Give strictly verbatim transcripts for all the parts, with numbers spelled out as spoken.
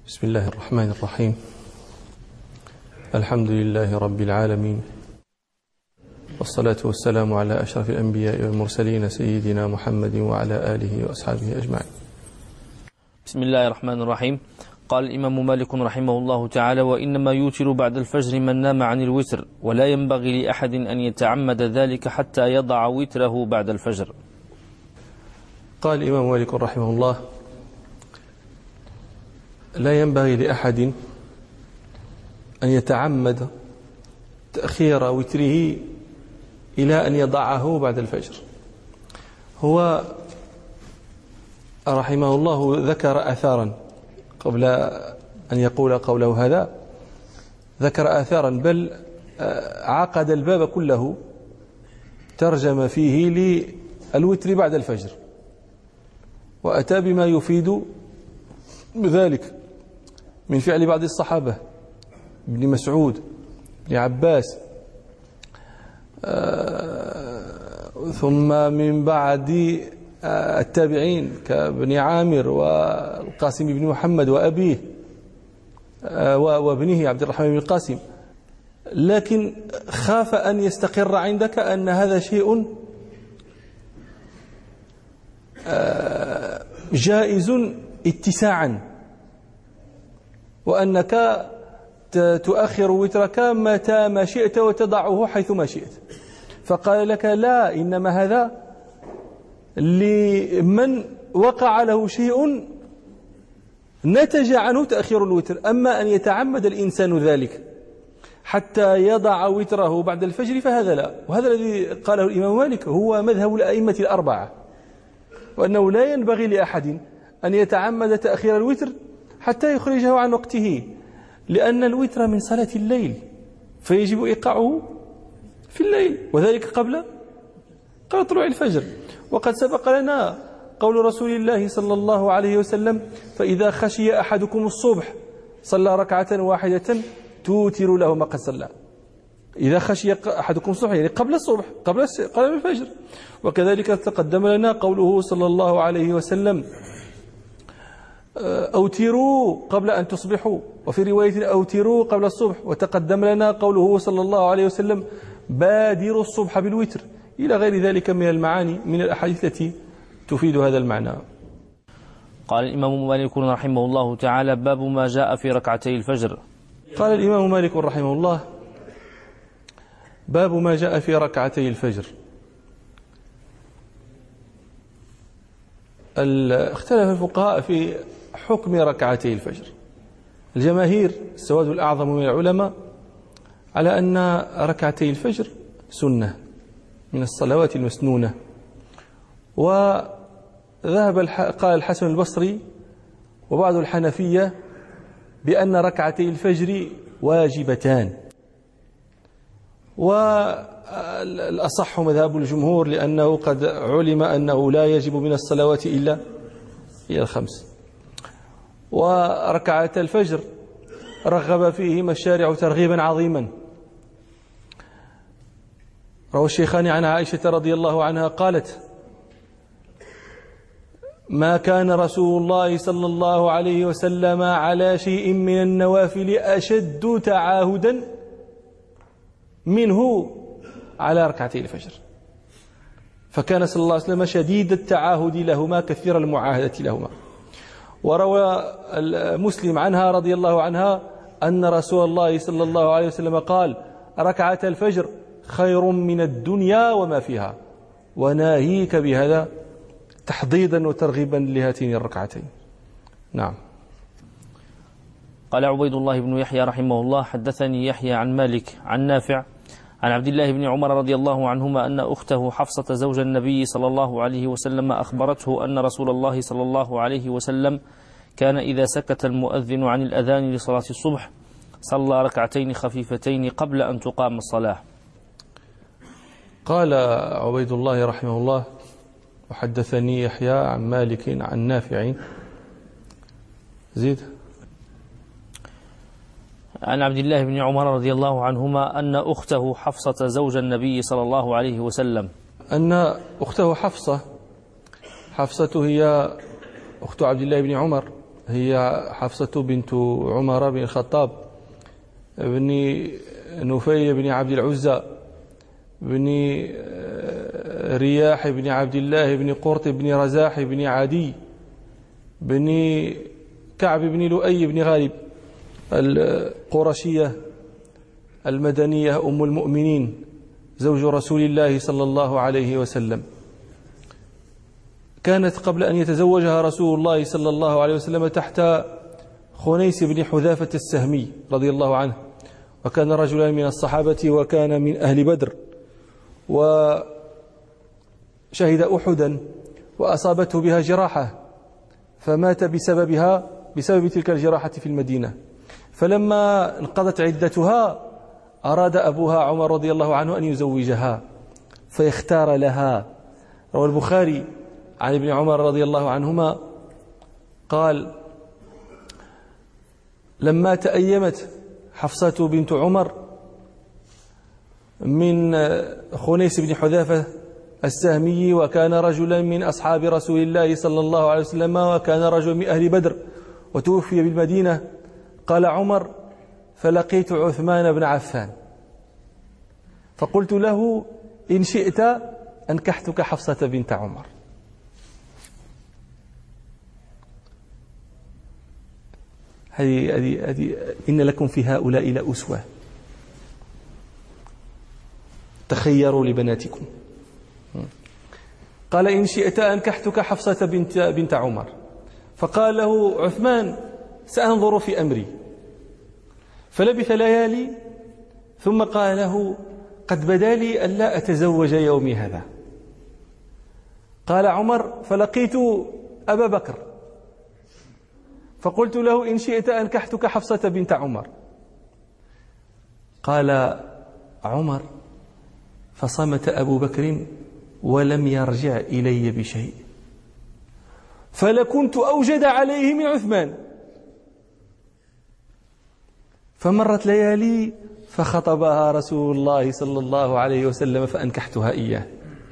بسم الله الرحمن الرحيم. الحمد لله رب العالمين، والصلاة والسلام على أشرف الأنبياء والمرسلين سيدنا محمد وعلى آله وأصحابه أجمعين. بسم الله الرحمن الرحيم. قال الإمام مالك رحمه الله تعالى: وإنما يوتر بعد الفجر من نام عن الوتر، ولا ينبغي لأحد أن يتعمد ذلك حتى يضع وتره بعد الفجر. قال الإمام مالك رحمه الله: لا ينبغي لأحد أن يتعمد تأخير وتره إلى أن يضعه بعد الفجر. هو رحمه الله ذكر آثارا قبل أن يقول قوله هذا، ذكر آثارا، بل عقد الباب كله ترجم فيه للوتر بعد الفجر، وأتى بما يفيد بذلك من فعل بعض الصحابة، ابن مسعود، ابن عباس، ثم من بعد التابعين كابن عامر والقاسم بن محمد وأبيه وابنه عبد الرحمن بن القاسم. لكن خاف أن يستقر عندك أن هذا شيء جائز اتساعا، وأنك تؤخر وترك متى ما شئت وتضعه حيث ما شئت. فقال لك: لا، إنما هذا لمن وقع له شيء نتج عنه تأخير الوتر. أما أن يتعمد الإنسان ذلك حتى يضع وتره بعد الفجر فهذا لا. وهذا الذي قاله الإمام مالك هو مذهب الأئمة الأربعة، وأنه لا ينبغي لأحد أن يتعمد تأخير الوتر حتى يخرجه عن وقته، لأن الوتر من صلاة الليل، فيجب إيقاعه في الليل، وذلك قبل قبل طلوع الفجر. وقد سبق لنا قول رسول الله صلى الله عليه وسلم: فإذا خشي أحدكم الصبح صلى ركعة واحدة توتر له ما قد صلى. إذا خشي أحدكم الصبح يعني قبل الصبح، قبل قبل الفجر. وكذلك تقدم لنا قوله صلى الله عليه وسلم: أوتروا قبل أن تصبحوا، وفي رواية أوتروا قبل الصبح. وتقدم لنا قوله صلى الله عليه وسلم: بادروا الصبح بالوتر، إلى غير ذلك من المعاني من الأحاديث التي تفيد هذا المعنى. قال الإمام مالك رحمه الله تعالى: باب ما جاء في ركعتي الفجر. قال الإمام مالك رحمه الله: باب ما جاء في ركعتي الفجر. اختلف الفقهاء في حكم ركعتي الفجر. الجماهير السواد الأعظم من العلماء على أن ركعتي الفجر سنة من الصلوات المسنونة. وذهب قال الحسن البصري وبعض الحنفية بأن ركعتي الفجر واجبتان، والأصح مذهب الجمهور، لأنه قد علم أنه لا يجب من الصلوات إلا هي الخمس. وركعة الفجر رغب فيهما الشارع ترغيبا عظيما. روى الشيخان عن عائشة رضي الله عنها قالت: ما كان رسول الله صلى الله عليه وسلم على شيء من النوافل أشد تعاهدا منه على ركعتي الفجر. فكان صلى الله عليه وسلم شديد التعاهد لهما كثير المعاهدة لهما. وروى مسلم عنها رضي الله عنها أن رسول الله صلى الله عليه وسلم قال: ركعة الفجر خير من الدنيا وما فيها. وناهيك بهذا تحضيضا وترغيبا لهاتين الركعتين. نعم. قال عبيد الله بن يحيى رحمه الله: حدثني يحيى عن مالك عن نافع عن عبد الله بن عمر رضي الله عنهما أن أخته حفصة زوج النبي صلى الله عليه وسلم أخبرته أن رسول الله صلى الله عليه وسلم كان إذا سكت المؤذن عن الأذان لصلاة الصبح صلى ركعتين خفيفتين قبل أن تقام الصلاة. قال عبيد الله رحمه الله: وحدثني يحيى عن مالك عن نافع. زيد. عن عبد الله بن عمر رضي الله عنهما أن أخته حفصة زوج النبي صلى الله عليه وسلم أن أخته حفصة حفصة هي أخت عبد الله بن عمر هي حفصة بنت عمر بن الخطاب بن نفيل بن عبد العزى بن رياح بن عبد الله بن قرط بن رزاح بن عدي بن كعب بن لؤي بن غالب القرشية المدنية أم المؤمنين زوج رسول الله صلى الله عليه وسلم. كانت قبل أن يتزوجها رسول الله صلى الله عليه وسلم تحت خنيس بن حذافة السهمي رضي الله عنه، وكان رجلا من الصحابة وكان من أهل بدر، وشهد أحدا وأصابته بها جراحة فمات بسببها بسبب تلك الجراحة في المدينة. فلما انقضت عدتها أراد أبوها عمر رضي الله عنه أن يزوجها فيختار لها. روى البخاري عن ابن عمر رضي الله عنهما قال: لما تأيمت حفصة بنت عمر من خنيس بن حذافة السهمي، وكان رجلا من أصحاب رسول الله صلى الله عليه وسلم، وكان رجل من أهل بدر، وتوفي بالمدينة، قال عمر: فلقيت عثمان بن عفان فقلت له: إن شئت أنكحتك حفصة بنت عمر. هذه هذه هذه إن لكم في هؤلاء لأسوة، تخيروا لبناتكم. قال: إن شئت أنكحتك حفصة بنت بنت عمر. فقال له عثمان: سأنظر في أمري. فلبث ليالي ثم قال له: قد بدا لي ألا أتزوج يومي هذا. قال عمر: فلقيت أبا بكر فقلت له: إن شئت أنكحتك حفصة بنت عمر. قال عمر: فصمت أبو بكر ولم يرجع إلي بشيء، فلكنت أوجد عليه من عثمان. فمرت ليالي فخطبها رسول الله صلى الله عليه وسلم فأنكحتها إياه.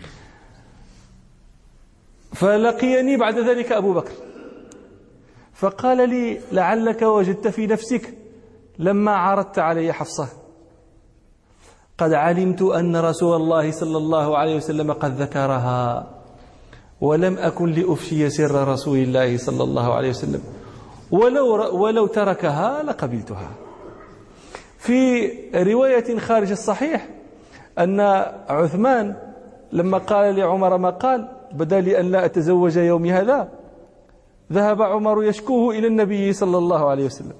فلقيني بعد ذلك أبو بكر فقال لي: لعلك وجدت في نفسك لما عرضت علي حفصة قد علمت أن رسول الله صلى الله عليه وسلم قد ذكرها، ولم أكن لأفشي سر رسول الله صلى الله عليه وسلم، ولو, ولو تركها لقبلتها. في رواية خارج الصحيح أن عثمان لما قال لعمر ما قال: بدا لي أن لا أتزوج يومي هذا، ذهب عمر يشكوه إلى النبي صلى الله عليه وسلم،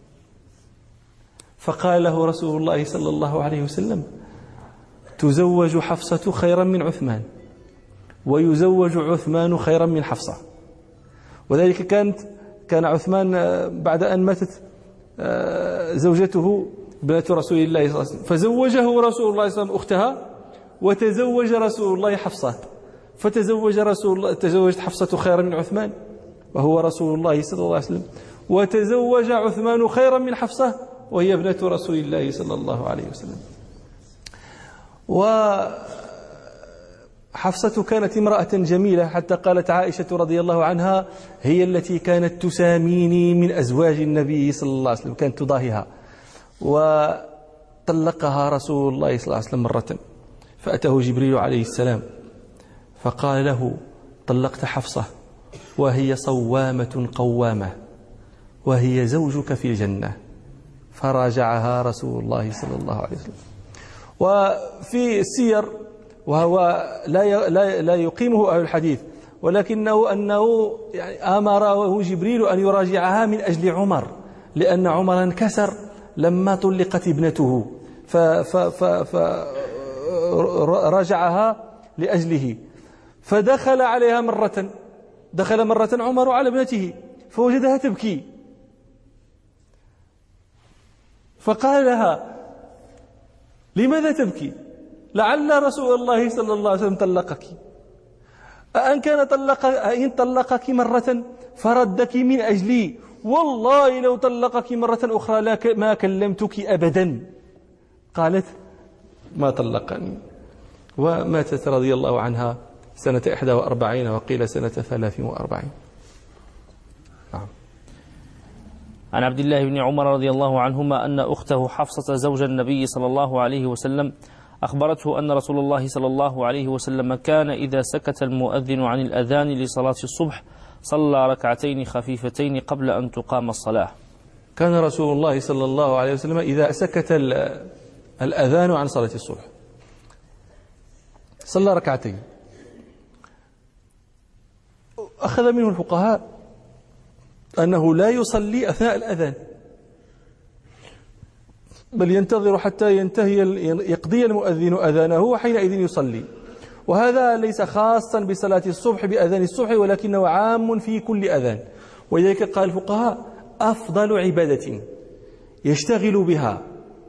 فقال له رسول الله صلى الله عليه وسلم: تزوج حفصة خيرا من عثمان، ويزوج عثمان خيرا من حفصة. وذلك كانت كان عثمان بعد أن ماتت زوجته بنت رسول الله صلى الله عليه وسلم، فزوجه رسول الله صلى الله عليه وسلم أختها، وتزوج رسول الله حفصة، فتزوج رسول الله تزوجت حفصة خيرا من عثمان وهو رسول الله صلى الله عليه وسلم، وتزوج عثمان خيرا من حفصة وهي ابنة رسول الله صلى الله عليه وسلم. وحفصة كانت امرأة جميلة، حتى قالت عائشة رضي الله عنها: هي التي كانت تساميني من أزواج النبي صلى الله عليه وسلم، كانت تضاهيها. وطلقها رسول الله صلى الله عليه وسلم مرة، فأتاه جبريل عليه السلام فقال له: طلقت حفصة وهي صوامة قوامة وهي زوجك في الجنة. فراجعها رسول الله صلى الله عليه وسلم. وفي السير، وهو لا لا يقيمه أهل الحديث، ولكنه أنه يعني أمره جبريل أن يراجعها من أجل عمر، لأن عمر انكسر لما طلقت ابنته، فرجعها لأجله. فدخل عليها مرة دخل مرة عمر على ابنته فوجدها تبكي، فقال لها: لماذا تبكي؟ لعل رسول الله صلى الله عليه وسلم طلقك. أن كان طلق إن طلقك مرة فردك من أجلي، والله لو طلقك مرة أخرى ما كلمتك أبدا. قالت: ما طلقني. وماتت رضي الله عنها سنة إحدى وأربعين، وقيل سنة ثلاث وأربعين. نعم. عن عبد الله بن عمر رضي الله عنهما أن أخته حفصة زوج النبي صلى الله عليه وسلم أخبرته أن رسول الله صلى الله عليه وسلم كان إذا سكت المؤذن عن الأذان لصلاة الصبح صلى ركعتين خفيفتين قبل أن تقام الصلاة. كان رسول الله صلى الله عليه وسلم إذا سكت الأذان عن صلاة الصبح صلى ركعتين. أخذ منه الفقهاء أنه لا يصلي أثناء الأذان، بل ينتظر حتى ينتهي يقضي المؤذن أذانه وحينئذ يصلي. وهذا ليس خاصا بصلاة الصبح بأذان الصبح، ولكنه عام في كل أذان. ولذلك قال الفقهاء أفضل عبادة يشتغل بها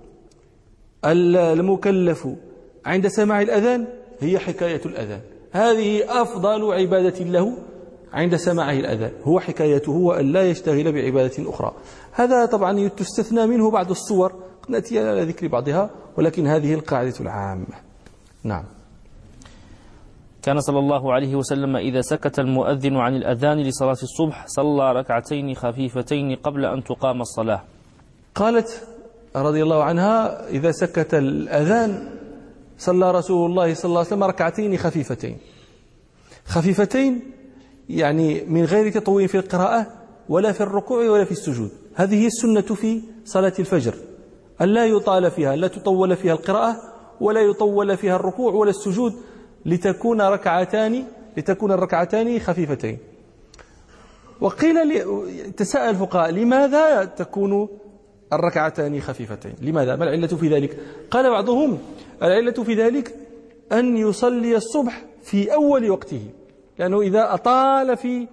المكلف عند سماع الأذان هي حكاية الأذان. هذه أفضل عبادة له عند سماعه الأذان، هو حكايته وأن لا يشتغل بعبادة أخرى. هذا طبعا تستثنى منه بعض الصور، نأتي على ذكر بعضها، ولكن هذه القاعدة العامة. نعم. كان صلى الله عليه وسلم إذا سكت المؤذن عن الأذان لصلاة الصبح صلى ركعتين خفيفتين قبل أن تقام الصلاة. قالت رضي الله عنها إذا سكت الأذان صلى رسول الله صلى الله عليه وسلم ركعتين خفيفتين. خفيفتين يعني من غير تطويل في القراءة ولا في الركوع ولا في السجود. هذه السنة في صلاة الفجر، أن لا يطال فيها، لا تطول فيها القراءة ولا يطول فيها الركوع ولا السجود، لتكون ركعتان لتكون الركعتان خفيفتين. وقيل تساءل الفقهاء لماذا تكون الركعتان خفيفتين؟ لماذا؟ ما العلة في ذلك؟ قال بعضهم العلة في ذلك أن يصلي الصبح في أول وقته، لأنه إذا أطال في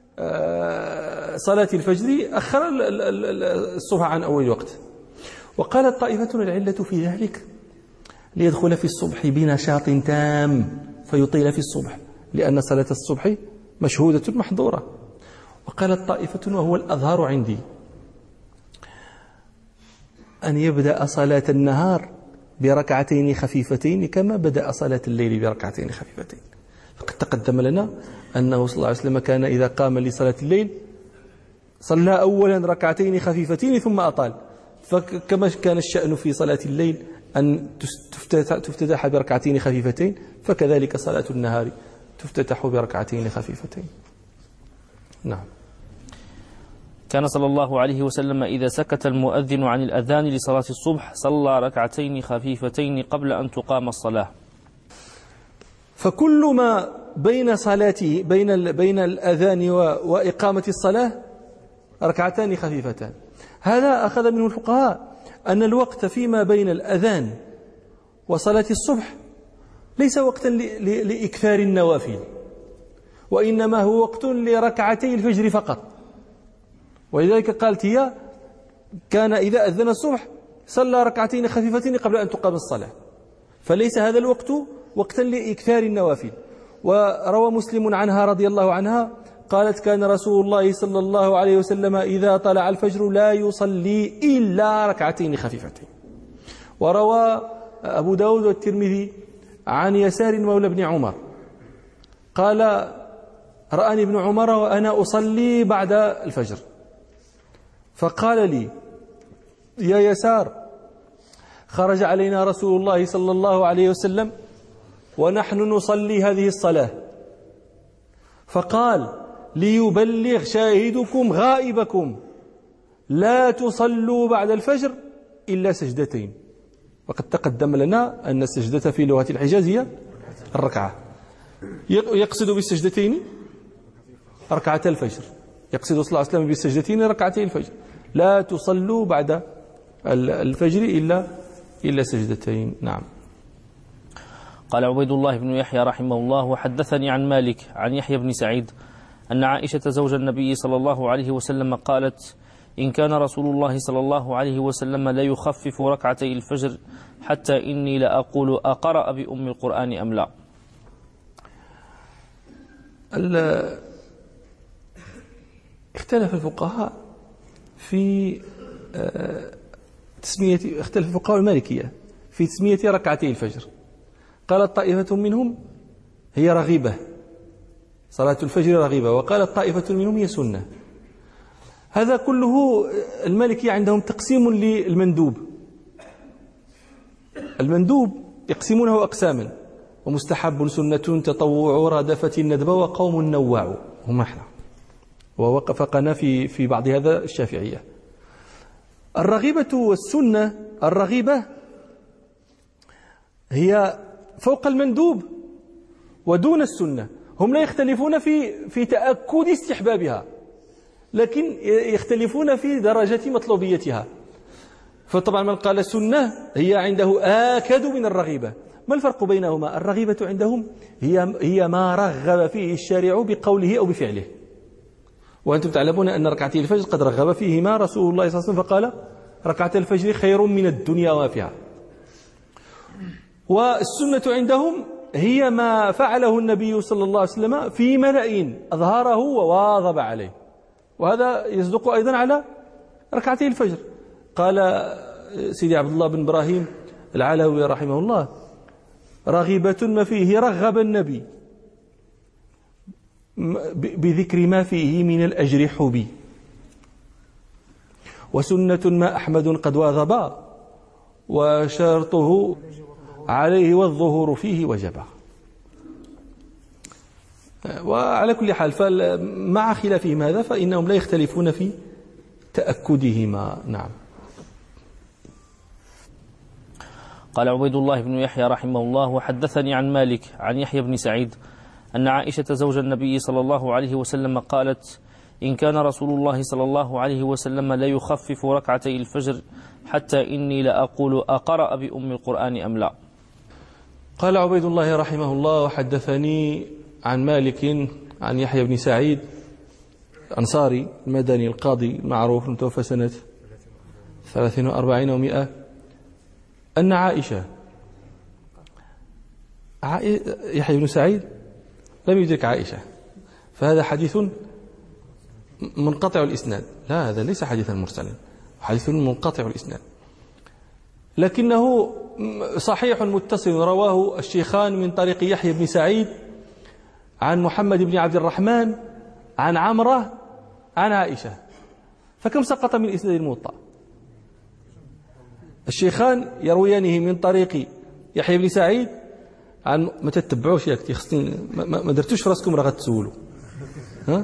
صلاة الفجر أخر الصبح عن أول وقت. وقالت طائفة العلة في ذلك ليدخل في الصبح بنشاط تام فيطيل في الصبح، لأن صلاة الصبح مشهودة محظورة. وقالت طائفة وهو الأظهر عندي أن يبدأ صلاة النهار بركعتين خفيفتين كما بدأ صلاة الليل بركعتين خفيفتين. فقد تقدم لنا أنه صلى الله عليه وسلم كان إذا قام لصلاة الليل صلى أولا ركعتين خفيفتين ثم أطال، فكما كان الشأن في صلاة الليل أن تفتتح بركعتين خفيفتين، فكذلك صلاة النهار تفتتح بركعتين خفيفتين. نعم. كان صلى الله عليه وسلم إذا سكت المؤذن عن الأذان لصلاة الصبح صلى ركعتين خفيفتين قبل أن تقام الصلاة. فكل ما بين صلاته بين بين الأذان وإقامة الصلاة ركعتان خفيفتان. هذا أخذ منه الفقهاء أن الوقت فيما بين الأذان وصلاة الصبح ليس وقتا لإكثار النوافل، وإنما هو وقت لركعتي الفجر فقط. ولذلك قالت هي كان إذا أذن الصبح صلى ركعتين خفيفتين قبل أن تقام الصلاة، فليس هذا الوقت وقتا لإكثار النوافل. وروى مسلم عنها رضي الله عنها قالت كان رسول الله صلى الله عليه وسلم إذا طلع الفجر لا يصلي إلا ركعتين خفيفتين. وروى أبو داود والترمذي عن يسار مولى بن عمر قال رآني ابن عمر وأنا أصلي بعد الفجر فقال لي يا يسار خرج علينا رسول الله صلى الله عليه وسلم ونحن نصلي هذه الصلاة، فقال ليبلغ شاهدكم غائبكم لا تصلوا بعد الفجر إلا سجدتين. وقد تقدم لنا أن السجدة في لغة الحجاز هي الركعة، يقصد بالسجدتين ركعة الفجر، يقصد صلى الله عليه وسلم بالسجدتين ركعتي الفجر، لا تصلوا بعد الفجر إلا إلا سجدتين. نعم. قال عبيد الله بن يحيى رحمه الله وحدثني عن مالك عن يحيى بن سعيد أن عائشة زوج النبي صلى الله عليه وسلم قالت إن كان رسول الله صلى الله عليه وسلم لا يخفف ركعتي الفجر حتى إني لأقول أقرأ بأم القرآن أم لا. اختلف الفقهاء في تسمية اختلف الفقهاء المالكية في تسمية ركعتي الفجر. قالت طائفة منهم هي رغيبة، صلاة الفجر رغيبة، وقالت طائفة منهم هي سنة. هذا كله المالكية عندهم تقسيم للمندوب. المندوب يقسمونه أقساما: ومستحب، سنة، تطوع، رادفة، الندب، وقوم نواع. هم احنا ووقفنا في في بعض هذا الشافعية. الرغيبة والسنة، الرغيبة هي فوق المندوب ودون السنة. هم لا يختلفون في في تأكد استحبابها، لكن يختلفون في درجة مطلوبيتها. فطبعا من قال سنة هي عنده آكد من الرغيبة. ما الفرق بينهما؟ الرغيبة عندهم هي هي ما رغب فيه الشارع بقوله أو بفعله. وأنتم تعلمون أن ركعتي الفجر قد رغب فيهما رسول الله صلى الله عليه وسلم فقال: ركعة الفجر خير من الدنيا وما فيها. والسنة عندهم هي ما فعله النبي صلى الله عليه وسلم في ملأ أظهره وواظب عليه، وهذا يصدق أيضا على ركعتي الفجر. قال سيدي عبد الله بن إبراهيم العلوي رحمه الله: رغبة ما فيه رغب النبي بذكر ما فيه من الأجر حبي، وسنة ما أحمد قد واظب، وشرطه عليه والظهور فيه وجبا. وعلى كل حال فمع خلافهم هذا فإنهم لا يختلفون في تأكدهما. نعم. قال عبيد الله بن يحيى رحمه الله: وحدثني عن مالك عن يحيى بن سعيد أن عائشة زوج النبي صلى الله عليه وسلم قالت: إن كان رسول الله صلى الله عليه وسلم لا يخفف ركعتي الفجر حتى إني لأقول أقرأ بأم القرآن أم لا. قال عبيد الله رحمه الله: وحدثني عن مالك عن يحيى بن سعيد أنصاري المدني القاضي المعروف المتوفى سنة ثلاثين وأربعين ومئة أن عائشة يحيى بن سعيد لم يدرك عائشة، فهذا حديث منقطع الإسناد. لا، هذا ليس حديثا مرسلا، حديث منقطع الإسناد، لكنه صحيح متصل رواه الشيخان من طريق يحيى بن سعيد عن محمد بن عبد الرحمن عن عمرة عن عائشة. فكم سقط من إسناد الموطأ؟ الشيخان يرويانه من طريق يحيى بن سعيد عن ما تتبعوش ياك خصني ما, ما درتوش في راسكم راه غتسولوا ها.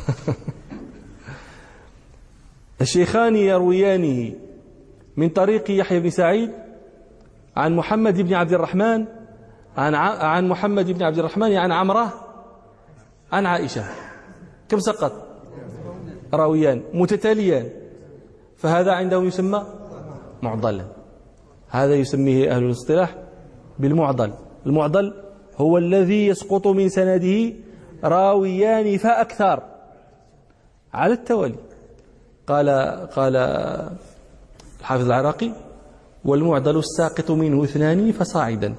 الشيخان يرويانه من طريق يحيى بن سعيد عن محمد بن عبد الرحمن عن عن محمد بن عبد الرحمن عن عمرة عن عائشة. كم سقط؟ راويان متتاليان، فهذا عندهم يسمى معضلا. هذا يسميه أهل الاصطلاح بالمعضل. المعضل هو الذي يسقط من سنده راويان فأكثر على التوالي. قال قال الحافظ العراقي: والمعضل الساقط منه اثنان فصاعدا.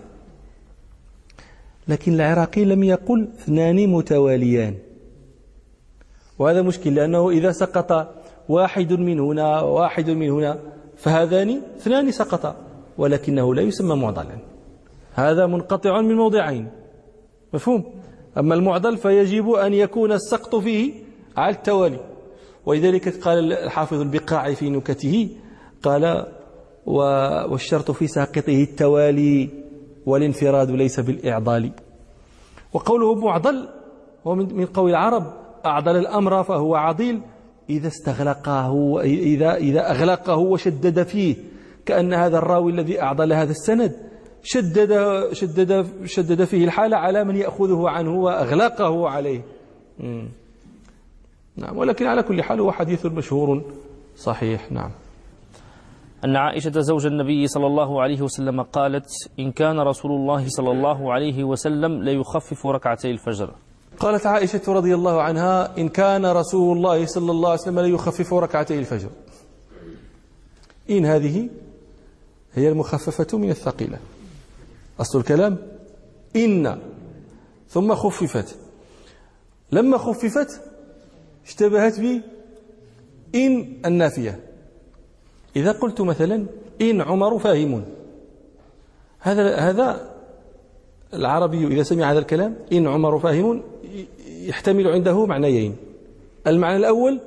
لكن العراقي لم يقل اثنان متواليان، وهذا مشكل، لأنه إذا سقط واحد من هنا واحد من هنا فهذان اثنان سقطا، ولكنه لا يسمى معضلا، هذا منقطع من موضعين. مفهوم؟ أما المعضل فيجب أن يكون السقط فيه على التوالي. ولذلك قال الحافظ البقاعي في نكته قال: والشرط في ساقطه التوالي والانفراد ليس بالإعضال. وقوله معضل هو من قول العرب: أعضل الأمر فهو عضيل إذا استغلقه إذا إذا أغلقه وشدد فيه، كأن هذا الراوي الذي أعضل هذا السند شدد شدد شدد فيه الحالة على من يأخذه عنه وأغلقه عليه. مم. نعم. ولكن على كل حال هو حديث مشهور صحيح. نعم. أن عائشة زوج النبي صلى الله عليه وسلم قالت: إن كان رسول الله صلى الله عليه وسلم ليخفف ركعتي الفجر. قالت عائشة رضي الله عنها: إن كان رسول الله صلى الله عليه وسلم ليخفف ركعتي الفجر. إن هذه هي المخففة من الثقيلة. أصل الكلام إن ثم خففت. لما خففت اشتبهت بي إن النافية. إذا قلت مثلا إن عمر فاهم، هذا هذا العربي إذا سمع هذا الكلام إن عمر فاهم يحتمل عنده معنيين. المعنى الأول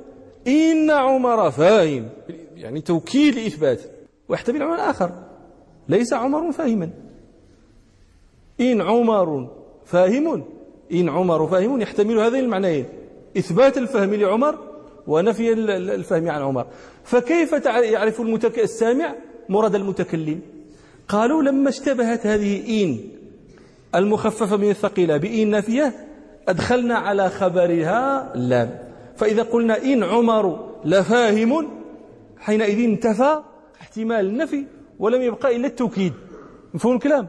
إن عمر فاهم، يعني توكيد لإثبات. ويحتمل معنى آخر، ليس عمر فاهما. إن عمر فاهم، إن عمر فاهم يحتمل هذين المعنيين، إثبات الفهم لعمر ونفي الفهم عن عمر. فكيف يعرف المتك... السامع مراد المتكلم؟ قالوا لما اشتبهت هذه إن المخففة من الثقيلة بإن نافية أدخلنا على خبرها اللام، فإذا قلنا إن عمر لفاهم حينئذ انتفى احتمال النفي ولم يبقى إلا التوكيد. مفهوم الكلام؟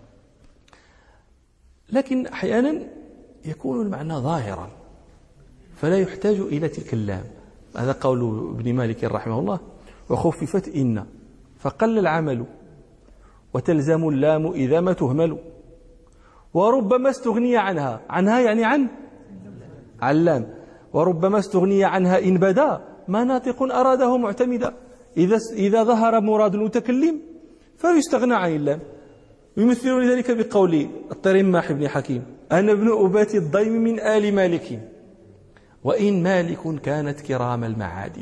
لكن أحيانا يكون المعنى ظاهرا فلا يحتاج إلى تلك اللام. هذا قول ابن مالك رحمه الله: وخففت إن فقل العمل وتلزم اللام إذا ما تهمل، وربما استغني عنها، عنها يعني عن اللام، وربما استغني عنها إن بدا ما ناطق أراده معتمدا. إذا إذا ظهر مراد المتكلم فيستغنى عن اللام. يمثل ذلك بقول الطرماح بن حكيم: أنا ابن أبات الضيم من آل مالك وإن مالك كانت كرام المعادن.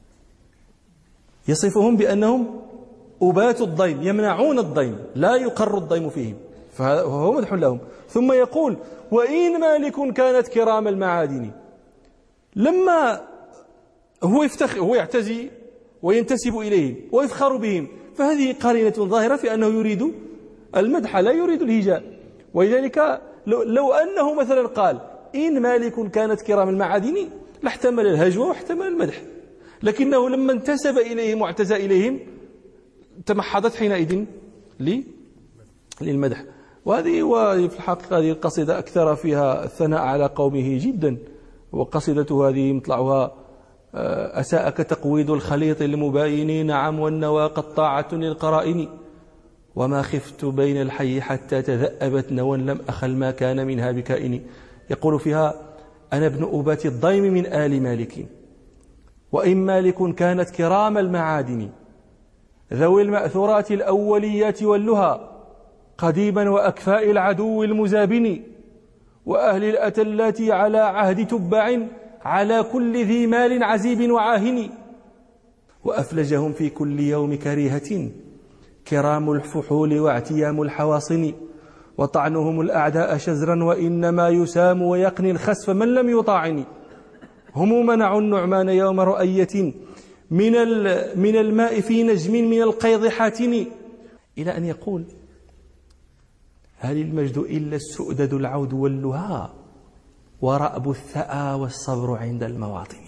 يصفهم بأنهم أبات الضيم، يمنعون الضيم، لا يقر الضيم فيهم، فهو مدح لهم. ثم يقول: وإن مالك كانت كرام المعادن. لما هو يفتخر، هو يعتزي وينتسب إليهم ويفخر بهم، فهذه قرينة ظاهرة في أنه يريد المدح لا يريد الهجاء. ولذلك لو أنه مثلا قال إن مالك كانت كرام المعادن لاحتمل الهجوة واحتمل المدح، لكنه لما انتسب إليهم واعتزى إليهم تمحضت حينئذ للمدح. وهذه وفي الحقيقة هذه القصيدة أكثر فيها الثناء على قومه جدا، وقصيدته هذه مطلعها: أساءك تقويد الخليط المباين، نعم والنوى قطاعة للقرائن، وما خفت بين الحي حتى تذأبت نوى لم أخل ما كان منها بكائن. يقول فيها: أنا ابن أبات الضيم من آل مالك وإن مالك كانت كرام المعادن، ذوي المأثورات الأوليات واللها، قديما وأكفاء العدو المزابن، وأهل الأتلات على عهد تبع، على كل ذي مال عزيب وعاهن، وأفلجهم في كل يوم كريهة، كرام الفحول واعتيام الحواصن، وطعنهم الأعداء شزرا وإنما يسام ويقني الخسف من لم يطاعن، هم منعوا النعمان يوم رؤية من من الماء في نجم من القيض حاتن. إلى أن يقول: هل المجد إلا السؤدد العود واللها، ورأب الثأى والصبر عند المواطن.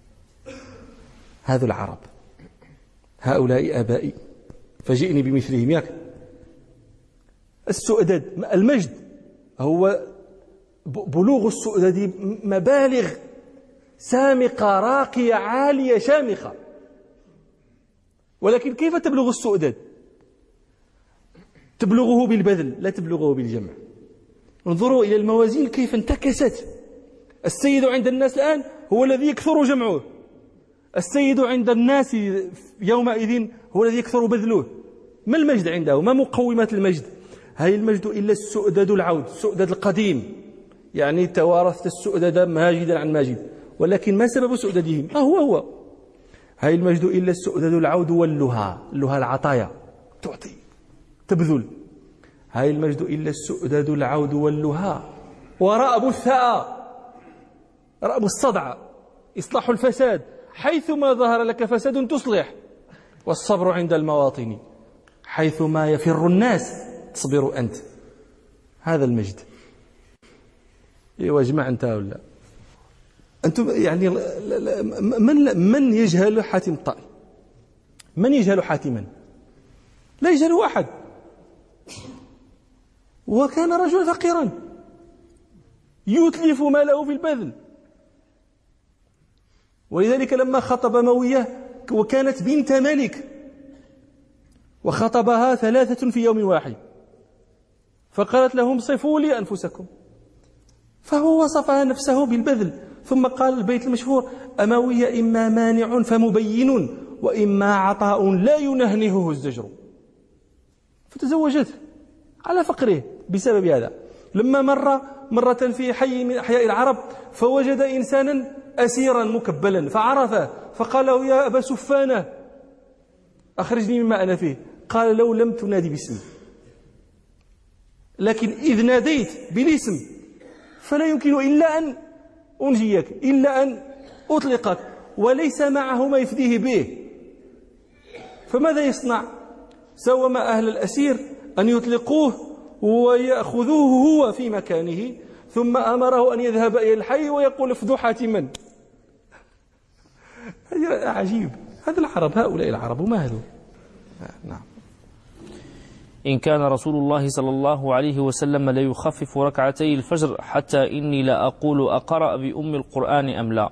هذا العرب، هؤلاء آبائي فجئني بمثلهم. ياك السؤدد المجد هو بلوغ السؤدد مبالغ سامقة راقية عالية شامخة، ولكن كيف تبلغ السؤدد؟ تبلغه بالبذل لا تبلغه بالجمع. انظروا إلى الموازين كيف انتكست. السيد عند الناس الآن هو الذي يكثر جمعه، السيد عند الناس يومئذ هو الذي يكثر بذله. ما المجد عنده؟ ما مقومات المجد؟ هل المجد إلا السؤدد العود، السؤدد القديم، يعني توارثت السؤدد ماجدا عن ماجد، ولكن ما سبب سؤددهم؟ ما هو هو. هل المجد إلا السؤدد العود واللها، اللها العطايا، تعطي تبذل. هل المجد إلا السؤدد العود واللها، ورأب الثأى، رأب الصدع، إصلاح الفساد، حيثما ظهر لك فساد تصلح، والصبر عند المواطن، حيثما يفر الناس تصبر أنت. هذا المجد. ايوا جماعة انت ولا أنتم يعني من من يجهل حاتم الطائي؟ من يجهل حاتما؟ لا يجهله أحد. وكان رجلا فقيرا يتلف ماله في البذل، ولذلك لما خطب موية وكانت بنت ملك وخطبها ثلاثة في يوم واحد، فقالت لهم: صفوا لي أنفسكم، فهو وصفها نفسه بالبذل. ثم قال البيت المشهور: أموية إما مانع فمبين، وإما عطاء لا ينهنهه الزجر. فتزوجته على فقره بسبب هذا. لما مر مرة في حي من أحياء العرب فوجد إنسانا أسيرا مكبلا فعرفه فقال له يا أبا سفانة أخرجني مما أنا فيه. قال لو لم تنادي باسمي، لكن إذ ناديت بالاسم فلا يمكن إلا أن أنجيك، إلا أن أطلقك، وليس معه ما يفديه به. فماذا يصنع؟ سوم أهل الأسير أن يطلقوه ويأخذوه هو في مكانه، ثم أمره أن يذهب إلى الحي ويقول افدوا حاتما. عجيب، هذا العرب، هؤلاء العرب وما هذول. نعم. إن كان رسول الله صلى الله عليه وسلم ليخفف ركعتي الفجر حتى إني لا أقول أقرأ بأم القرآن أم لا.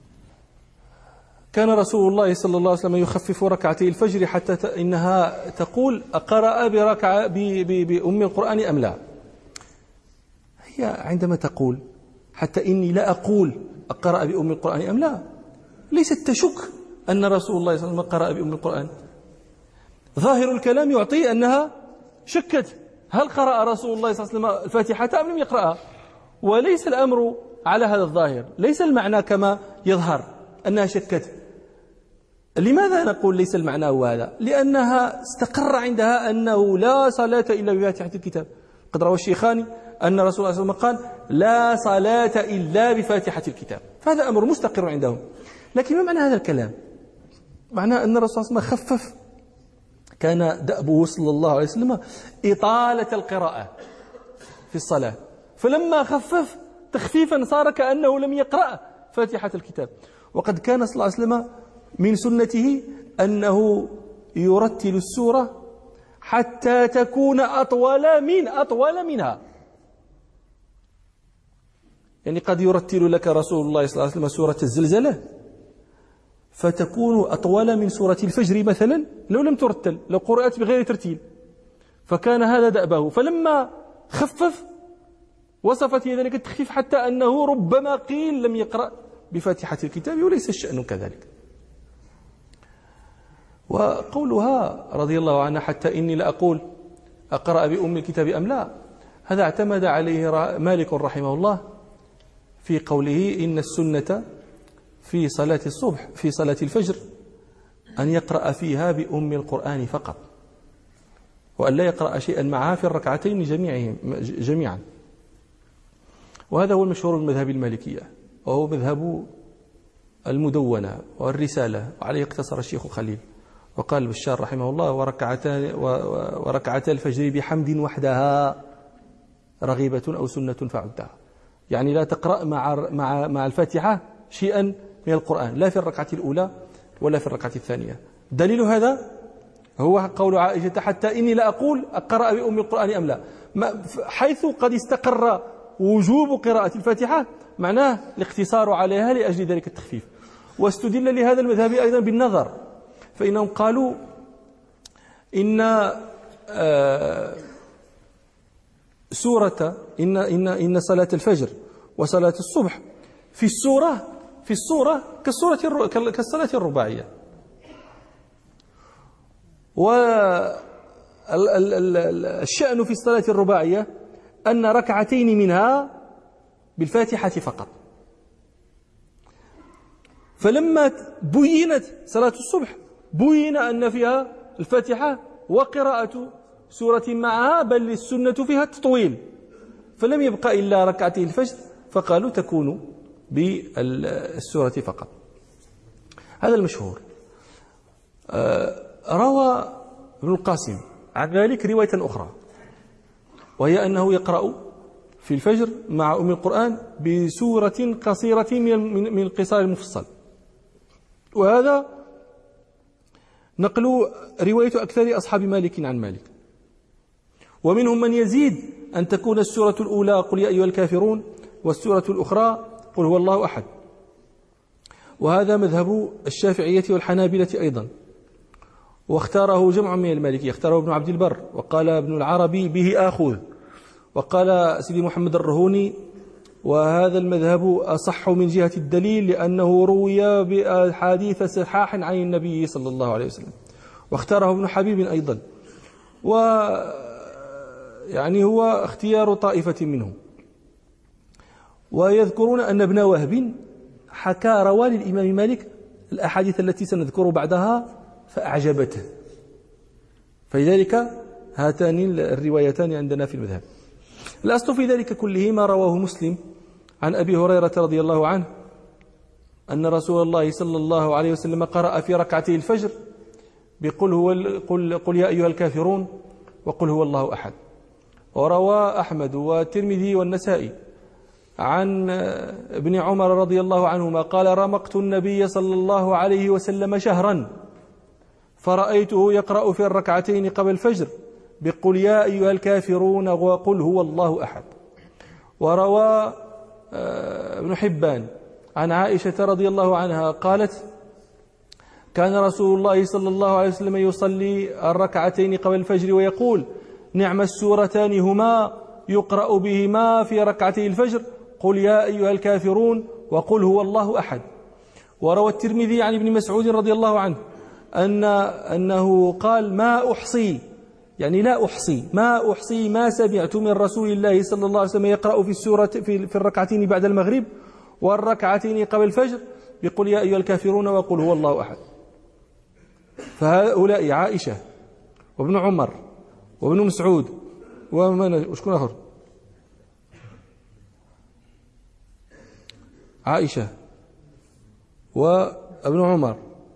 كان رسول الله صلى الله عليه وسلم يخفف ركعتي الفجر حتى ت... إنها تقول أقرأ بركعة ب... ب... بأم القرآن أم لا. هي عندما تقول حتى إني لا أقول أقرأ بأم القرآن أم لا، ليست تشك أن رسول الله صلى الله عليه وسلم قرأ بأم القرآن. ظاهر الكلام يعطي أنها شكت هل قرأ رسول الله صلى الله عليه وسلم الفاتحة أم لم يقرأها، وليس الأمر على هذا الظاهر، ليس المعنى كما يظهر أنها شكت. لماذا نقول ليس المعنى هو هذا؟ لأنها استقر عندها أنه لا صلاة إلا بفاتحة الكتاب. قد روى الشيخان أن رسول الله صلى الله عليه وسلم قال لا صلاة إلا بفاتحة الكتاب، فهذا أمر مستقر عندهم. لكن ما معنى هذا الكلام؟ معناه أن الرسول صلى الله عليه وسلم خفف، كان دأبه صلى الله عليه وسلم إطالة القراءة في الصلاة، فلما خفف تخفيفا صار كأنه لم يقرأ فاتحة الكتاب. وقد كان صلى الله عليه وسلم من سنته أنه يرتل السورة حتى تكون أطول من أطول منها. يعني قد يرتل لك رسول الله صلى الله عليه وسلم سورة الزلزلة فتكون أطول من سورة الفجر مثلا لو لم ترتل، لو قرأت بغير ترتيل. فكان هذا دأبه، فلما خفف وصفت ذلك التخفيف حتى أنه ربما قيل لم يقرأ بفاتحة الكتاب، وليس الشأن كذلك. وقولها رضي الله عنها حتى إني لأقول أقرأ بأم الكتاب أم لا، هذا اعتمد عليه مالك رحمه الله في قوله إن السنة في صلاة الصبح في صلاة الفجر أن يقرأ فيها بأم القرآن فقط، وأن لا يقرأ شيئا معها في الركعتين جميعهم جميعا. وهذا هو المشهور من مذهب المالكية، وهو مذهب المدونة والرسالة، وعليه اقتصر الشيخ خليل. وقال بشار رحمه الله وركعتا وركعتا الفجر بحمد وحدها رغيبة أو سنة فعدها، يعني لا تقرأ مع مع مع الفاتحة شيئا من القرآن، لا في الركعة الأولى ولا في الركعة الثانية. دليل هذا هو قول عائشة حتى إني لا أقول أقرأ بأم القرآن أم لا، حيث قد استقر وجوب قراءة الفاتحة معناه الاقتصار عليها لأجل ذلك التخفيف. واستدل لهذا المذهب أيضا بالنظر، فإنهم قالوا إن آه سورة إن إن إن صلاة الفجر وصلاة الصبح في السورة في السورة كالسورة كالصلاة الرباعية. والشأن في الصلاة الرباعية أن ركعتين منها بالفاتحة فقط. فلما بينت صلاة الصبح بين أن فيها الفاتحة وقراءة سورة معها، بل السنة فيها التطويل، فلم يبقى إلا ركعتي الفجر، فقالوا تكون بالسورة فقط. هذا المشهور. روى ابن القاسم عن ذلك رواية أخرى، وهي أنه يقرأ في الفجر مع أم القرآن بسورة قصيرة من القصار المفصل. وهذا نقل رواية أكثر أصحاب مالك عن مالك. ومنهم من يزيد أن تكون السورة الأولى قل يا أيها الكافرون، والسورة الأخرى قل هو الله أحد. وهذا مذهب الشافعية والحنابلة أيضا، واختاره جمع من المالكية، اختاره ابن عبد البر، وقال ابن العربي به آخذ، وقال سيدي محمد الرهوني وهذا المذهب أصح من جهة الدليل لأنه روي بأحاديث صحاح عن النبي صلى الله عليه وسلم. واختاره ابن حبيب أيضا، ويعني هو اختيار طائفة منهم. ويذكرون أن ابن وهب حكى روى للإمام مالك الأحاديث التي سنذكر بعدها فأعجبته، فلذلك هاتان الروايتان عندنا في المذهب. الأصل في ذلك كله ما رواه مسلم عن أبي هريرة رضي الله عنه أن رسول الله صلى الله عليه وسلم قرأ في ركعتي الفجر بقل هو قل, قل يا أيها الكافرون وقل هو الله أحد. وروى أحمد والترمذي والنسائي عن ابن عمر رضي الله عنهما قال رمقت النبي صلى الله عليه وسلم شهرا فرأيته يقرأ في الركعتين قبل الفجر بقل يا أيها الكافرون وقل هو الله أحد. وروى ابن حبان عن عائشة رضي الله عنها قالت كان رسول الله صلى الله عليه وسلم يصلي الركعتين قبل الفجر ويقول نعم السورتان هما يقرأ بهما في ركعتي الفجر قل يا أيها الكافرون وقل هو الله أحد. وروى الترمذي عن ابن مسعود رضي الله عنه أن أنه قال ما أحصي يعني لا أحصي ما أحصي ما سمعت من رسول الله صلى الله عليه وسلم يقرأ في السورة في, في الركعتين بعد المغرب والركعتين قبل الفجر بقل يا أيها الكافرون وقل هو الله أحد. فهؤلاء عائشة وابن عمر وابن مسعود ومن وشكون آخر عائشة وابن عمر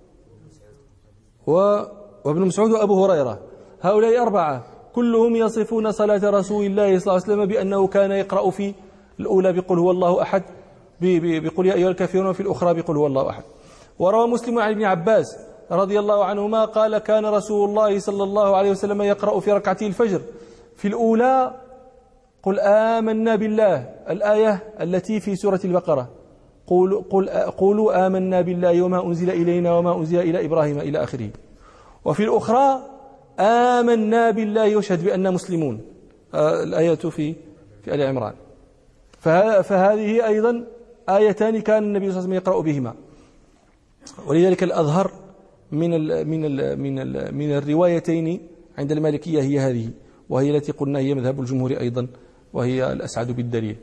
وابن مسعود وأبو هريرة، هؤلاء أربعة كلهم يصفون صلاة رسول الله صلى الله عليه وسلم بأنه كان يقرأ في الأولى بقل هو الله أحد بقل يا أيها الكافرون وفي الأخرى بقل هو الله أحد. وروى مسلم عن ابن عباس رضي الله عنهما قال كان رسول الله صلى الله عليه وسلم يقرأ في ركعتي الفجر في الأولى قل آمنا بالله الآية التي في سورة البقرة قولوا, قل قولوا آمنا بالله وما أنزل إلينا وما أنزل إلى إبراهيم إلى آخره. وفي الأخرى آمنا بالله يشهد بأننا مسلمون الآية في في آل عمران. فهذه أيضا آيتان كان النبي صلى الله عليه وسلم يقرأ بهما. ولذلك الأظهر من ال من ال من ال من الروايتين عند المالكية هي هذه، وهي التي قلنا هي مذهب الجمهور أيضا، وهي الأسعد بالدليل.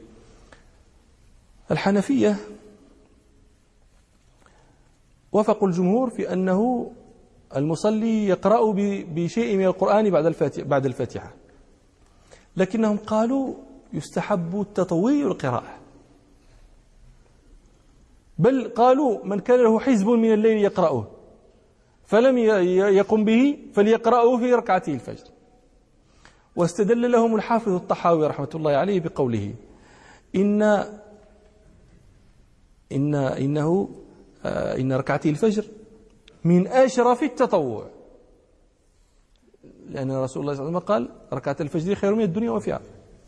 الحنفية وافقوا الجمهور في أنه المصلي يقرأ بشيء من القرآن بعد الفاتحة بعد الفاتحة، لكنهم قالوا يستحب التطويل القراءة، بل قالوا من كان له حزب من الليل يقرأه فلم يقم به فليقرأه في ركعتي الفجر. واستدل لهم الحافظ الطحاوي رحمة الله عليه بقوله إن إن إنه إن ركعتي الفجر من أشرف التطوع، لأن رسول الله صلى الله عليه وسلم قال ركعة الفجر خير من الدنيا وفيها،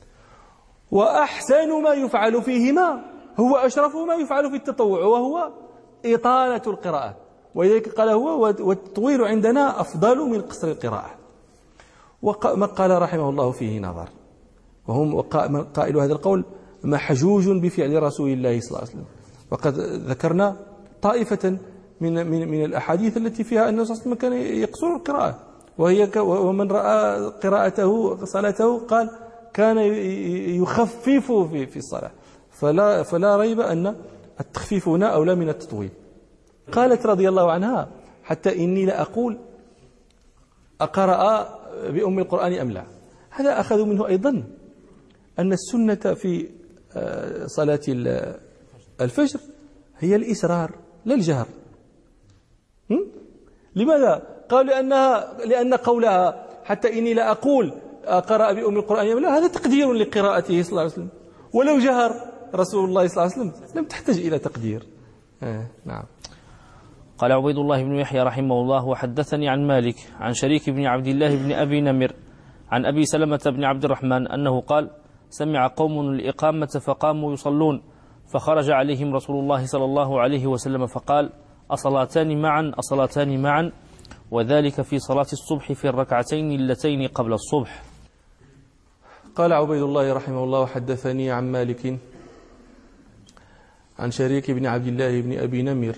وأحسن ما يفعل فيهما هو أشرف ما يفعل في التطوع وهو إطالة القراءة، ولذلك قال هو والتطويل عندنا أفضل من قصر القراءة. وما قال رحمه الله فيه نظر، وهم قائل هذا القول محجوج بفعل رسول الله صلى الله عليه وسلم. وقد ذكرنا طائفة من من من الأحاديث التي فيها أن الرسول صلى الله عليه وسلم كان يقصر القراءة، وهي ومن رأى قراءته صلاته قال كان يخفف في في الصلاة، فلا فلا ريب أن التخفيف هنا أولى من التطويل. قالت رضي الله عنها حتى إني لأقول أقرأ بأم القرآن أم لا. هذا أخذوا منه أيضا أن السنة في صلاة الفجر هي الإسرار لا الجهر. لماذا؟ قالوا لأنها لأن قولها حتى إني لأقول أقرأ بأم القرآن أم لا هذا تقدير لقراءته صلى الله عليه وسلم، ولو جهر رسول الله صلى الله عليه وسلم لم تحتاج إلى تقدير. آه نعم. قال عبيد الله بن يحيى رحمه الله وحدثني عن مالك عن شريك بن عبد الله بن أبي نمر عن أبي سلمة بن عبد الرحمن أنه قال سمع قوم الإقامة فقاموا يصلون فخرج عليهم رسول الله صلى الله عليه وسلم فقال أصلاتان معا أصلاتان معا، وذلك في صلاة الصبح في الركعتين اللتين قبل الصبح. قال عبيد الله رحمه الله وحدثني عن مالك عن شريك بن عبد الله بن أبي نمر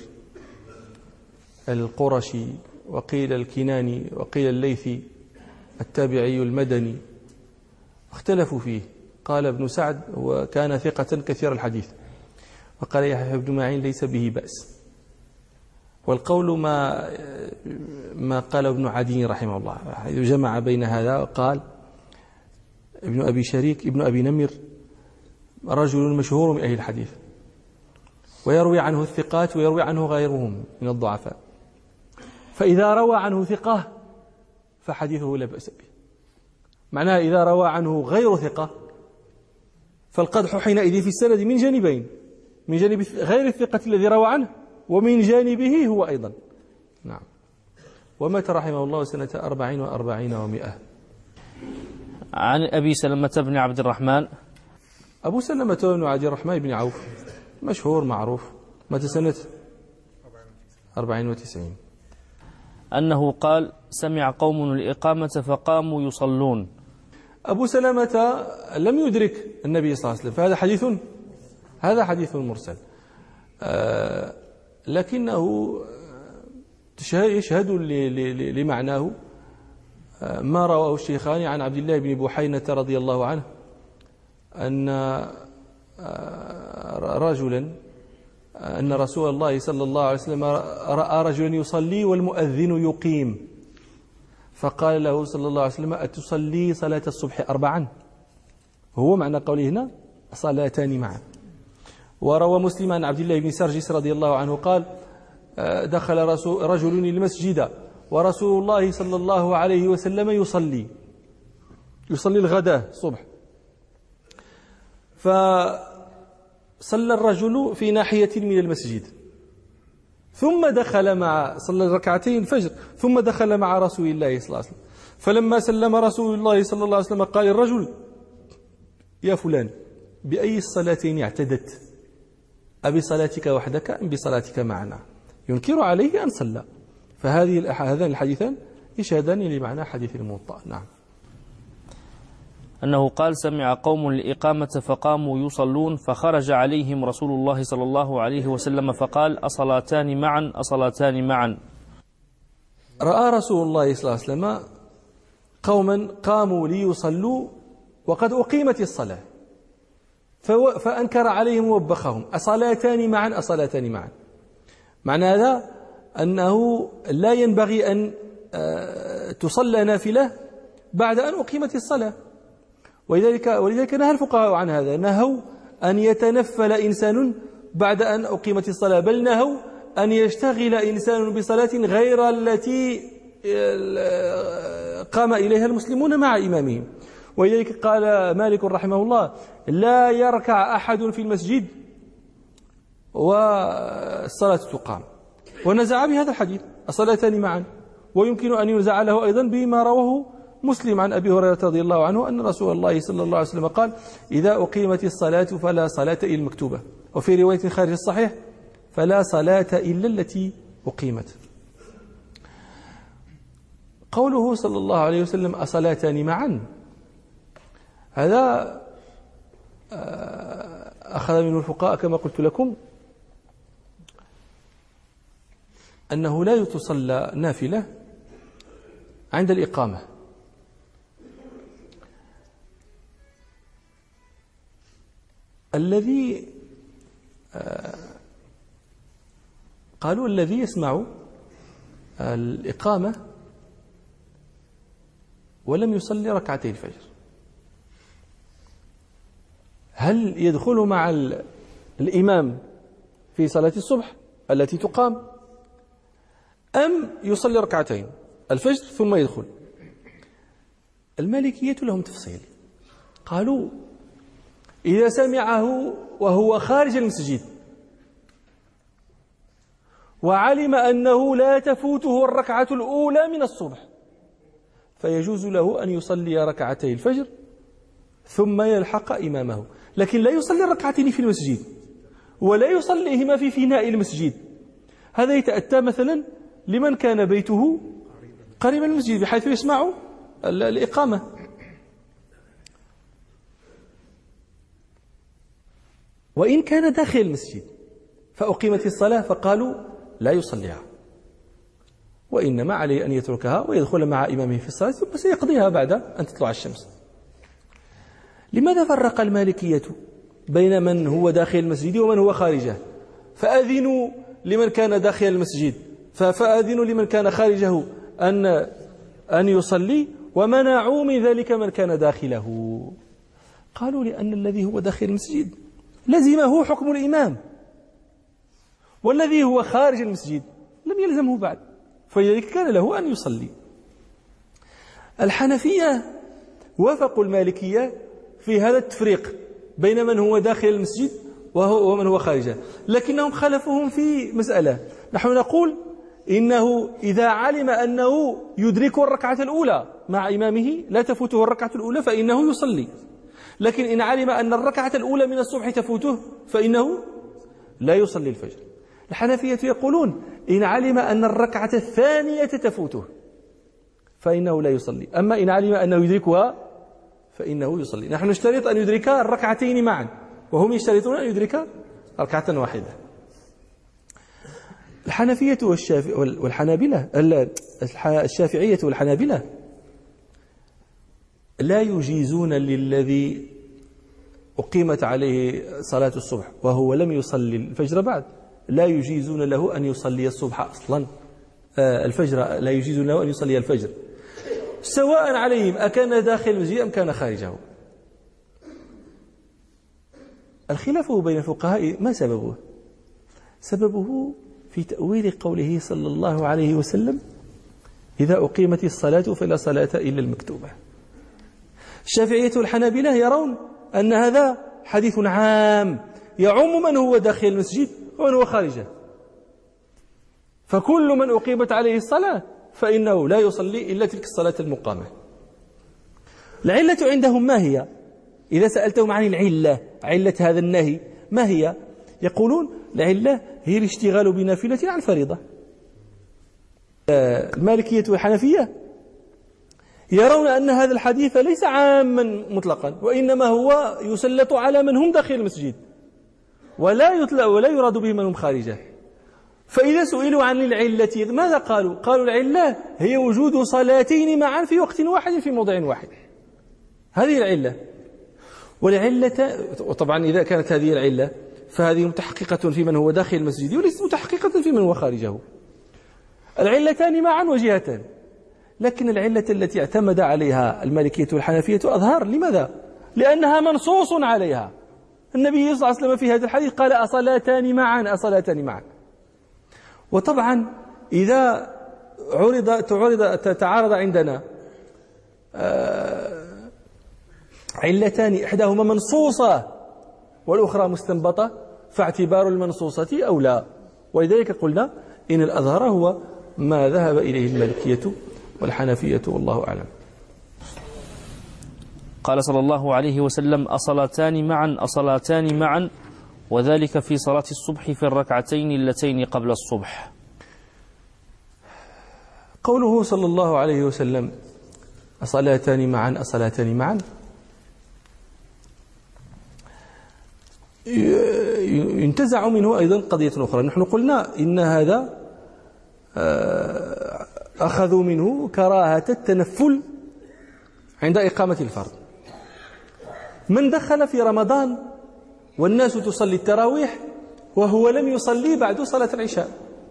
القرشي وقيل الكناني وقيل الليثي التابعي المدني، اختلفوا فيه. قال ابن سعد وكان ثقة كثير الحديث. فقال يحيى بن معين ليس به بأس. والقول ما ما قال ابن عدي رحمه الله، جمع بين هذا وقال ابن أبي شريك ابن أبي نمر رجل مشهور من أهل الحديث، ويروي عنه الثقات ويروي عنه غيرهم من الضعفاء، فإذا روى عنه ثقة فحديثه لا بأس به. معناها إذا روى عنه غير ثقة فالقدح حينئذ في السند من جانبين، من جانب غير الثقة الذي روى عنه ومن جانبه هو أيضا. نعم. ومات رحمه الله سنة أربعين وأربعين ومئة. عن أبي سلمة بن عبد الرحمن. أبو سلمة بن عبد الرحمن بن عوف مشهور معروف، مات سنة أربعين وتسعين. أنه قال سمع قوم الإقامة فقاموا يصلون. أبو سلمة لم يدرك النبي صلى الله عليه وسلم، فهذا حديث هذا حديث مرسل، آه لكنه يشهد لمعناه ما رواه الشيخان عن عبد الله بن بحينة رضي الله عنه أن رجلا أن رسول الله صلى الله عليه وسلم رأى رجلا يصلي والمؤذن يقيم، فقال له صلى الله عليه وسلم أتصلي صلاة الصبح أربعا؟ هو معنى قوله هنا صلاتان معا. وروى مسلم عن عبد الله بن سرجس رضي الله عنه قال دخل رجل المسجد ورسول الله صلى الله عليه وسلم يصلي يصلي الغداء الصبح، فصلى الرجل في ناحية من المسجد ثم دخل مع صلى ركعتين الفجر ثم دخل مع رسول الله صلى الله عليه وسلم، فلما سلم رسول الله صلى الله عليه وسلم قال الرجل يا فلان بأي الصلاتين اعتدت، أبي صلاتك وحدك أم بصلاتك معنا؟ ينكر عليه أن صلى. فهذه هذان الحديثان يشهدان لمعنى حديث الموطأ. نعم. أنه قال سمع قوم الإقامة فقاموا يصلون فخرج عليهم رسول الله صلى الله عليه وسلم فقال أصلاتان معا أصلاتان معا. رأى رسول الله صلى الله عليه وسلم قوما قاموا ليصلوا وقد أقيمت الصلاة، فأنكر عليهم ووبخهم أصلاتان معا أصلاتان معا. معنى هذا أنه لا ينبغي أن تصلى نافلة بعد أن أقيمت الصلاة، ولذلك ولذلك نهى الفقهاء عن هذا، نهوا أن يتنفل إنسان بعد أن أقيمت الصلاة، بل نهوا أن يشتغل إنسان بصلاة غير التي قام إليها المسلمون مع إمامهم. ولذلك قال مالك رحمه الله لا يركع أحد في المسجد والصلاة تقام، ونزع بهذا الحديث الصلاتان معا. ويمكن أن ينزع له أيضا بما رواه مسلم عن أبي هريرة رضي الله عنه أن رسول الله صلى الله عليه وسلم قال إذا أقيمت الصلاة فلا صلاة إلا المكتوبة، وفي رواية خارج الصحيح فلا صلاة إلا التي أقيمت. قوله صلى الله عليه وسلم أصلاتان معا هذا أخذ منه الفقهاء كما قلت لكم أنه لا تصلى نافلة عند الإقامة، الذي قالوا الذي يسمع الإقامة ولم يصلي ركعتي الفجر هل يدخل مع الإمام في صلاة الصبح التي تقام أم يصلي ركعتين الفجر ثم يدخل؟ المالكية لهم تفصيل، قالوا إذا سمعه وهو خارج المسجد وعلم أنه لا تفوته الركعة الأولى من الصبح فيجوز له أن يصلي ركعتي الفجر ثم يلحق إمامه، لكن لا يصلي الركعتين في المسجد ولا يصليهما في فناء المسجد. هذا يتأتى مثلا لمن كان بيته قريب من المسجد بحيث يسمع الإقامة. وإن كان داخل المسجد فأقيمت الصلاة فقالوا لا يصليها، وإنما عليه أن يتركها ويدخل مع إمامه في الصلاة ثم سيقضيها بعد أن تطلع الشمس. لماذا فرق المالكية بين من هو داخل المسجد ومن هو خارجه، فأذنوا لمن كان داخل المسجد فأذنوا لمن كان خارجه أن أن يصلي، ومنعوا من ذلك من كان داخله. قالوا لأن الذي هو داخل المسجد لزمه حكم الإمام، والذي هو خارج المسجد لم يلزمه بعد، فلذلك كان له أن يصلي. الحنفية وافقوا المالكية في هذا التفريق بين من هو داخل المسجد ومن هو خارجه، لكنهم خالفوهم في مسألة. نحن نقول إنه إذا علم أنه يدرك الركعة الأولى مع إمامه لا تفوته الركعة الأولى فإنه يصلي، لكن إن علم أن الركعة الأولى من الصبح تفوته فإنه لا يصلي الفجر. الحنفية يقولون إن علم أن الركعة الثانية تفوته فإنه لا يصلي، أما إن علم أنه يدركها فإنه يصلي. نحن نشترط أن يدرك الركعتين معا، وهم يشترطون أن يدرك ركعة واحدة. الحنفية والحنابلة الشافعية والحنابلة لا يجيزون للذي أقيمت عليه صلاة الصبح وهو لم يصلي الفجر بعد، لا يجيزون له أن يصلي الصبح أصلا، الفجر لا يجيزون له أن يصلي الفجر، سواء عليهم أكان داخل المسجد أم كان خارجه. الخلاف بين الفقهاء ما سببه؟ سببه في تأويل قوله صلى الله عليه وسلم: إذا أقيمت الصلاة فلا صلاة إلا المكتوبة. الشافعية والحنابلة يرون أن هذا حديث عام يعم من هو داخل المسجد ومن هو خارجه، فكل من أقيمت عليه الصلاة فإنه لا يصلي إلا تلك الصلاة المقامة. العلة عندهم ما هي؟ إذا سألتهم عن العلة، علة هذا النهي ما هي؟ يقولون العلة هي الاشتغال بنافلة عن فريضة. المالكية والحنفية يرون أن هذا الحديث ليس عاما مطلقا، وإنما هو يسلط على من هم داخل المسجد ولا يطلق ولا يراد به من هم خارجه. فإذا سئلوا عن العلة ماذا قالوا؟ قالوا العلة هي وجود صلاتين معا في وقت واحد في موضع واحد، هذه العلة. والعلة طبعا إذا كانت هذه العلة فهذه متحققة في من هو داخل المسجد وليست متحققة في من هو خارجه. العلتان معا وجهتان، لكن العلة التي اعتمد عليها المالكية والحنفية أظهر. لماذا؟ لأنها منصوص عليها. النبي صلى الله عليه وسلم في هذا الحديث قال: أصلاتان معا أصلاتان معا. وطبعا إذا عرض تعرض تتعارض عندنا علتان إحداهما منصوصة والأخرى مستنبطة، فاعتبار المنصوصة أولى. ولذلك قلنا إن الأظهر هو ما ذهب إليه المالكية والحنفية والله أعلم. قال صلى الله عليه وسلم: أصلاتان معا أصلاتان معا، وذلك في صلاة الصبح في الركعتين اللتين قبل الصبح. قوله صلى الله عليه وسلم أصلاتان معا أصلاتان معا ينتزع منه أيضا قضية أخرى. نحن قلنا إن هذا أخذوا منه كراهة التنفل عند إقامة الفرض. من دخل في رمضان والناس تصلي التراويح وهو لم يصلي بعد صلاة العشاء،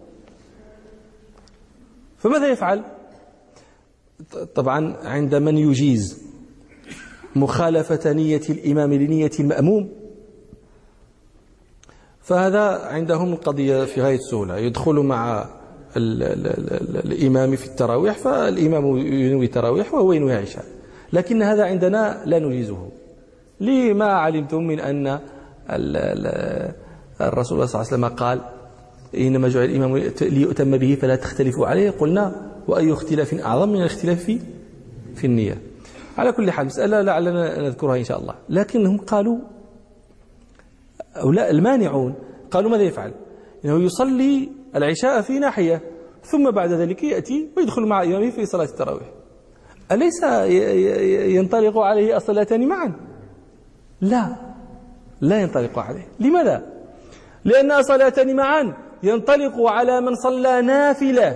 فماذا يفعل؟ طبعا عند من يجيز مخالفة نية الإمام لنية المأموم فهذا عندهم القضية في غاية السهولة، يدخل مع ال ال ال الإمام في التراويح، فالإمام ينوي تراويح وهو ينوي عشاء. لكن هذا عندنا لا نجيزه، لما علمتم من أن الرسول صلى الله عليه وسلم قال: إنما جعل الإمام ليؤتم به فلا تختلفوا عليه. قلنا: وأي اختلاف أعظم من الاختلاف في في النية. على كل حال مسألة لعلنا نذكرها إن شاء الله. لكنهم قالوا أو لا المانعون قالوا ماذا يفعل؟ إنه يصلي العشاء في ناحية ثم بعد ذلك يأتي ويدخل مع إمامه في صلاة التراويح. أليس ينطلق عليه الصلاتان معا؟ لا لا ينطلق عليه. لماذا؟ لأن الصلاتان معا ينطلق على من صلى نافلة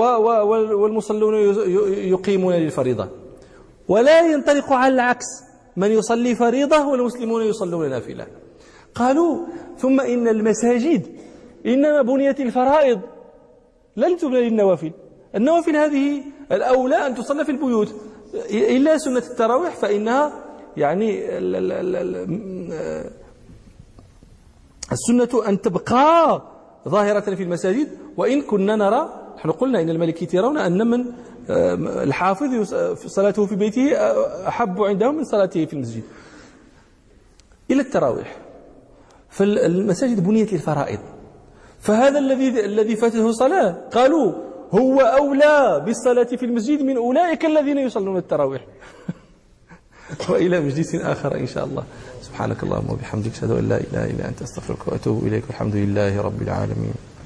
والمصلون يقيمون للفريضة، ولا ينطلق على العكس من يصلي فريضة والمسلمون يصلون نافلة. قالوا ثم إن المساجد إنما بنيت الفرائض لن تبنى للنوافل. النوافل هذه الأولى أن تصلى في البيوت، إلا سنة التراويح فإنها يعني السنة أن تبقى ظاهرة في المساجد. وإن كنا نرى، نحن قلنا إن المالكية يرون أن من الحافظ صلاته في بيته أحب عندهم من صلاته في المسجد إلى التراويح. فالمساجد بنيت للفرائض، فهذا الذي الذي فاته صلاة قالوا هو أولى بالصلاة في المسجد من أولئك الذين يصلون التراويح. وإلى مجلس آخر إن شاء الله. سبحانك اللهم وبحمدك أشهد أن لا إله إلا أنت أستغفرك وأتوب إليك. والحمد لله رب العالمين.